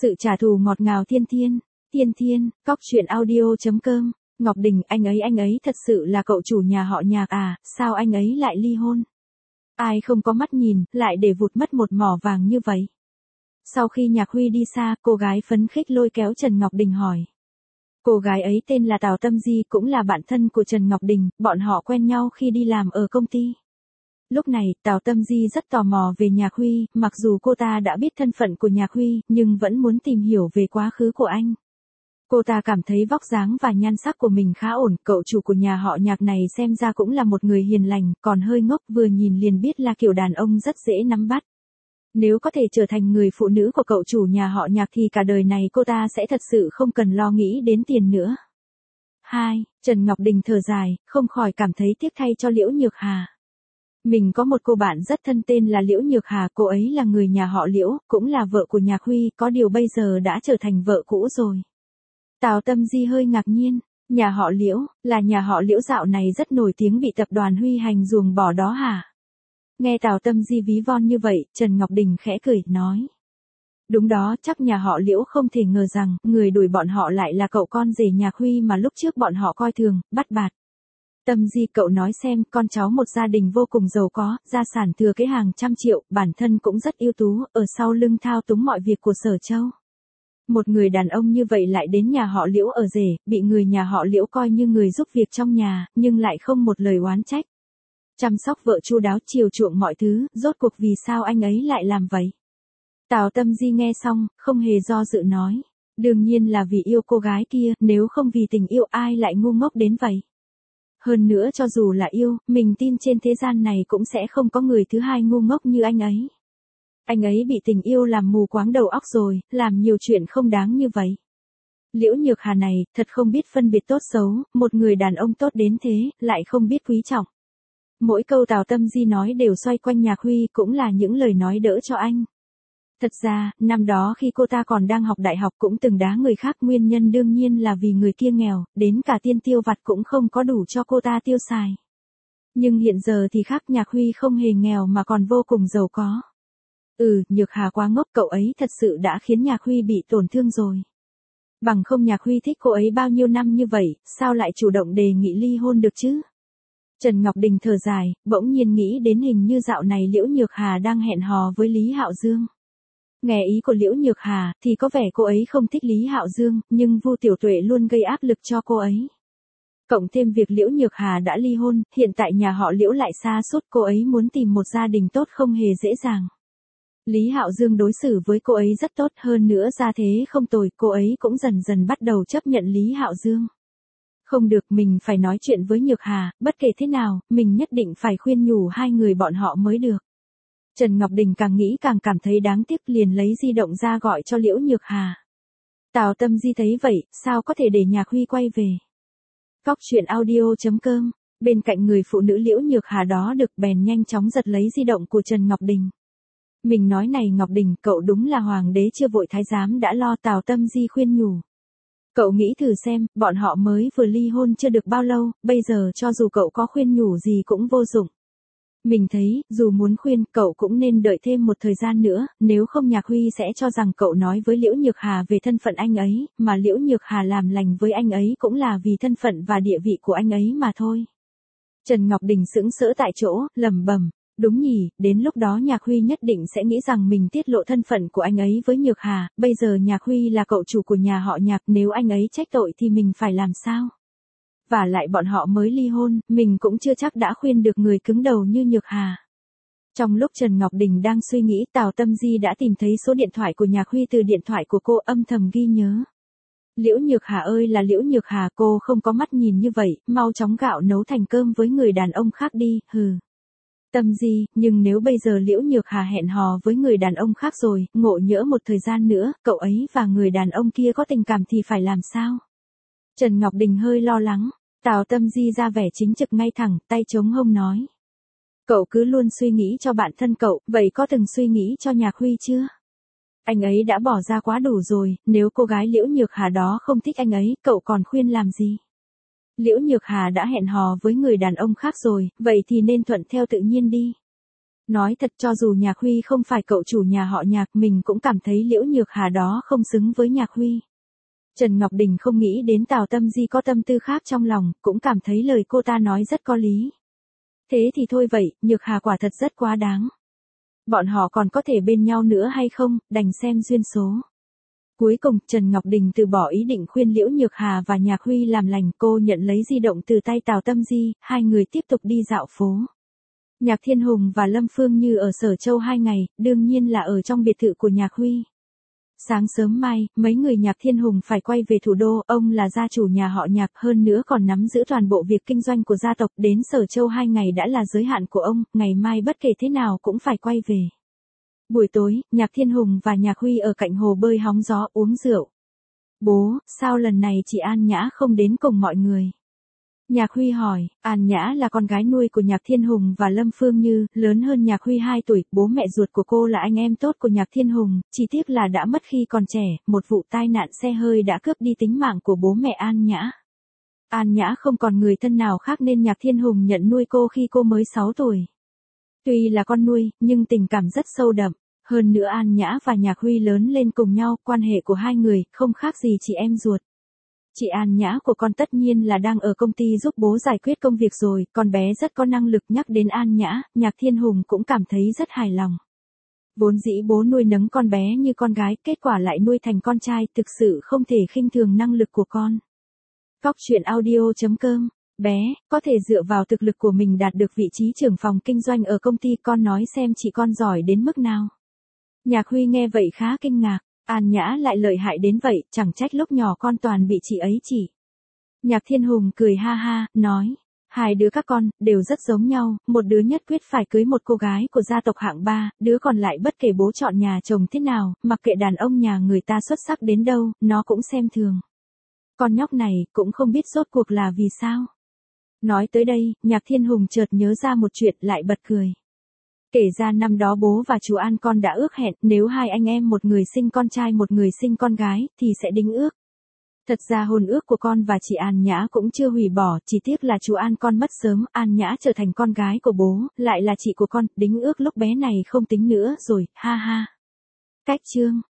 Sự trả thù ngọt ngào thiên thiên. Thiên thiên, cóc truyện audio.com. Ngọc Đình, anh ấy thật sự là cậu chủ nhà họ Nhạc à, sao anh ấy lại ly hôn? Ai không có mắt nhìn, lại để vụt mất một mỏ vàng như vậy? Sau khi Nhạc Huy đi xa, cô gái phấn khích lôi kéo Trần Ngọc Đình hỏi. Cô gái ấy tên là Tào Tâm Di, cũng là bạn thân của Trần Ngọc Đình, bọn họ quen nhau khi đi làm ở công ty. Lúc này, Tào Tâm Di rất tò mò về Nhạc Huy, mặc dù cô ta đã biết thân phận của Nhạc Huy, nhưng vẫn muốn tìm hiểu về quá khứ của anh. Cô ta cảm thấy vóc dáng và nhan sắc của mình khá ổn, cậu chủ của nhà họ Nhạc này xem ra cũng là một người hiền lành, còn hơi ngốc, vừa nhìn liền biết là kiểu đàn ông rất dễ nắm bắt. Nếu có thể trở thành người phụ nữ của cậu chủ nhà họ Nhạc thì cả đời này cô ta sẽ thật sự không cần lo nghĩ đến tiền nữa. 2. Trần Ngọc Đình thở dài, không khỏi cảm thấy tiếc thay cho Liễu Nhược Hà. Mình có một cô bạn rất thân tên là Liễu Nhược Hà, cô ấy là người nhà họ Liễu, cũng là vợ của Nhạc Huy, có điều bây giờ đã trở thành vợ cũ rồi. Tào Tâm Di hơi ngạc nhiên, nhà họ Liễu, là nhà họ Liễu dạo này rất nổi tiếng bị tập đoàn Huy hành ruồng bỏ đó hả? Nghe Tào Tâm Di ví von như vậy, Trần Ngọc Đình khẽ cười, nói. Đúng đó, chắc nhà họ Liễu không thể ngờ rằng, người đuổi bọn họ lại là cậu con rể Nhạc Huy mà lúc trước bọn họ coi thường, bắt bạt. Tâm Di, cậu nói xem, con cháu một gia đình vô cùng giàu có, gia sản thừa kế hàng trăm triệu, bản thân cũng rất ưu tú, ở sau lưng thao túng mọi việc của Sở Châu. Một người đàn ông như vậy lại đến nhà họ Liễu ở rể, bị người nhà họ Liễu coi như người giúp việc trong nhà, nhưng lại không một lời oán trách. Chăm sóc vợ chu đáo, chiều chuộng mọi thứ, rốt cuộc vì sao anh ấy lại làm vậy? Tào Tâm Di nghe xong, không hề do dự nói. Đương nhiên là vì yêu cô gái kia, nếu không vì tình yêu ai lại ngu ngốc đến vậy? Hơn nữa cho dù là yêu, mình tin trên thế gian này cũng sẽ không có người thứ hai ngu ngốc như anh ấy. Anh ấy bị tình yêu làm mù quáng đầu óc rồi, làm nhiều chuyện không đáng như vậy. Liễu Nhược Hà này, thật không biết phân biệt tốt xấu, một người đàn ông tốt đến thế, lại không biết quý trọng. Mỗi câu Tào Tâm Di nói đều xoay quanh Nhạc Huy, cũng là những lời nói đỡ cho anh. Thật ra, năm đó khi cô ta còn đang học đại học cũng từng đá người khác, nguyên nhân đương nhiên là vì người kia nghèo, đến cả tiền tiêu vặt cũng không có đủ cho cô ta tiêu xài. Nhưng hiện giờ thì khác, Nhạc Huy không hề nghèo mà còn vô cùng giàu có. Nhược Hà quá ngốc, cậu ấy thật sự đã khiến Nhạc Huy bị tổn thương rồi. Bằng không Nhạc Huy thích cô ấy bao nhiêu năm như vậy, sao lại chủ động đề nghị ly hôn được chứ? Trần Ngọc Đình thở dài, bỗng nhiên nghĩ đến hình như dạo này Liễu Nhược Hà đang hẹn hò với Lý Hạo Dương. Nghe ý của Liễu Nhược Hà, thì có vẻ cô ấy không thích Lý Hạo Dương, nhưng Vu Tiểu Tuệ luôn gây áp lực cho cô ấy. Cộng thêm việc Liễu Nhược Hà đã ly hôn, hiện tại nhà họ Liễu lại sa sút, cô ấy muốn tìm một gia đình tốt không hề dễ dàng. Lý Hạo Dương đối xử với cô ấy rất tốt, hơn nữa gia thế không tồi, cô ấy cũng dần dần bắt đầu chấp nhận Lý Hạo Dương. Không được, mình phải nói chuyện với Nhược Hà, bất kể thế nào, mình nhất định phải khuyên nhủ hai người bọn họ mới được. Trần Ngọc Đình càng nghĩ càng cảm thấy đáng tiếc, liền lấy di động ra gọi cho Liễu Nhược Hà. Tào Tâm Di thấy vậy, sao có thể để Nhạc Huy quay về. Cóc truyện audio.com, bên cạnh người phụ nữ Liễu Nhược Hà đó được bèn nhanh chóng giật lấy di động của Trần Ngọc Đình. Mình nói này Ngọc Đình, cậu đúng là hoàng đế chưa vội thái giám đã lo, Tào Tâm Di khuyên nhủ. Cậu nghĩ thử xem, bọn họ mới vừa ly hôn chưa được bao lâu, bây giờ cho dù cậu có khuyên nhủ gì cũng vô dụng. Mình thấy, dù muốn khuyên, cậu cũng nên đợi thêm một thời gian nữa, nếu không Nhạc Huy sẽ cho rằng cậu nói với Liễu Nhược Hà về thân phận anh ấy, mà Liễu Nhược Hà làm lành với anh ấy cũng là vì thân phận và địa vị của anh ấy mà thôi. Trần Ngọc Đình sững sỡ tại chỗ, lẩm bẩm. Đúng nhỉ, đến lúc đó Nhạc Huy nhất định sẽ nghĩ rằng mình tiết lộ thân phận của anh ấy với Nhược Hà, bây giờ Nhạc Huy là cậu chủ của nhà họ Nhạc, nếu anh ấy trách tội thì mình phải làm sao? Và lại bọn họ mới ly hôn, mình cũng chưa chắc đã khuyên được người cứng đầu như Nhược Hà. Trong lúc Trần Ngọc Đình đang suy nghĩ, Tào Tâm Di đã tìm thấy số điện thoại của Nhạc Huy từ điện thoại của cô, âm thầm ghi nhớ. Liễu Nhược Hà ơi là Liễu Nhược Hà, cô không có mắt nhìn như vậy, mau chóng gạo nấu thành cơm với người đàn ông khác đi, hừ. Tâm Di, nhưng nếu bây giờ Liễu Nhược Hà hẹn hò với người đàn ông khác rồi, ngộ nhỡ một thời gian nữa, cậu ấy và người đàn ông kia có tình cảm thì phải làm sao? Trần Ngọc Đình hơi lo lắng, Tào Tâm Di ra vẻ chính trực ngay thẳng, tay chống hông nói. Cậu cứ luôn suy nghĩ cho bản thân cậu, vậy có từng suy nghĩ cho Nhạc Huy chưa? Anh ấy đã bỏ ra quá đủ rồi, nếu cô gái Liễu Nhược Hà đó không thích anh ấy, cậu còn khuyên làm gì? Liễu Nhược Hà đã hẹn hò với người đàn ông khác rồi, vậy thì nên thuận theo tự nhiên đi. Nói thật cho dù Nhạc Huy không phải cậu chủ nhà họ Nhạc mình cũng cảm thấy Liễu Nhược Hà đó không xứng với Nhạc Huy. Trần Ngọc Đình không nghĩ đến Tào Tâm Di có tâm tư khác trong lòng, cũng cảm thấy lời cô ta nói rất có lý. Thế thì thôi vậy, Nhược Hà quả thật rất quá đáng. Bọn họ còn có thể bên nhau nữa hay không, đành xem duyên số. Cuối cùng, Trần Ngọc Đình từ bỏ ý định khuyên Liễu Nhược Hà và Nhạc Huy làm lành, cô nhận lấy di động từ tay Tào Tâm Di, hai người tiếp tục đi dạo phố. Nhạc Thiên Hùng và Lâm Phương Như ở Sở Châu 2 ngày, đương nhiên là ở trong biệt thự của Nhạc Huy. Sáng sớm mai, mấy người Nhạc Thiên Hùng phải quay về thủ đô, ông là gia chủ nhà họ Nhạc, hơn nữa còn nắm giữ toàn bộ việc kinh doanh của gia tộc, đến Sở Châu 2 ngày đã là giới hạn của ông, ngày mai bất kể thế nào cũng phải quay về. Buổi tối, Nhạc Thiên Hùng và Nhạc Huy ở cạnh hồ bơi hóng gió uống rượu. Bố, sao lần này chị An Nhã không đến cùng mọi người? Nhạc Huy hỏi, An Nhã là con gái nuôi của Nhạc Thiên Hùng và Lâm Phương Như, lớn hơn Nhạc Huy 2 tuổi, bố mẹ ruột của cô là anh em tốt của Nhạc Thiên Hùng, chỉ tiếc là đã mất khi còn trẻ, một vụ tai nạn xe hơi đã cướp đi tính mạng của bố mẹ An Nhã. An Nhã không còn người thân nào khác nên Nhạc Thiên Hùng nhận nuôi cô khi cô mới 6 tuổi. Tuy là con nuôi, nhưng tình cảm rất sâu đậm. Hơn nữa An Nhã và Nhạc Huy lớn lên cùng nhau, quan hệ của hai người không khác gì chị em ruột. Chị An Nhã của con tất nhiên là đang ở công ty giúp bố giải quyết công việc rồi, con bé rất có năng lực. Nhắc đến An Nhã, Nhạc Thiên Hùng cũng cảm thấy rất hài lòng. Vốn dĩ bố nuôi nấng con bé như con gái, kết quả lại nuôi thành con trai, thực sự không thể khinh thường năng lực của con. Cóc truyện audio.com. Bé, có thể dựa vào thực lực của mình đạt được vị trí trưởng phòng kinh doanh ở công ty, con nói xem chị con giỏi đến mức nào. Nhạc Huy nghe vậy khá kinh ngạc, An Nhã lại lợi hại đến vậy, chẳng trách lúc nhỏ con toàn bị chị ấy chỉ. Nhạc Thiên Hùng cười ha ha, nói, hai đứa các con, đều rất giống nhau, một đứa nhất quyết phải cưới một cô gái của gia tộc hạng 3, đứa còn lại bất kể bố chọn nhà chồng thế nào, mặc kệ đàn ông nhà người ta xuất sắc đến đâu, nó cũng xem thường. Con nhóc này, cũng không biết rốt cuộc là vì sao. Nói tới đây, Nhạc Thiên Hùng chợt nhớ ra một chuyện lại bật cười. Kể ra năm đó bố và chú An con đã ước hẹn, nếu hai anh em một người sinh con trai một người sinh con gái, thì sẽ đính ước. Thật ra hôn ước của con và chị An Nhã cũng chưa hủy bỏ, chỉ tiếc là chú An con mất sớm, An Nhã trở thành con gái của bố, lại là chị của con, đính ước lúc bé này không tính nữa rồi, ha ha. Cách chương.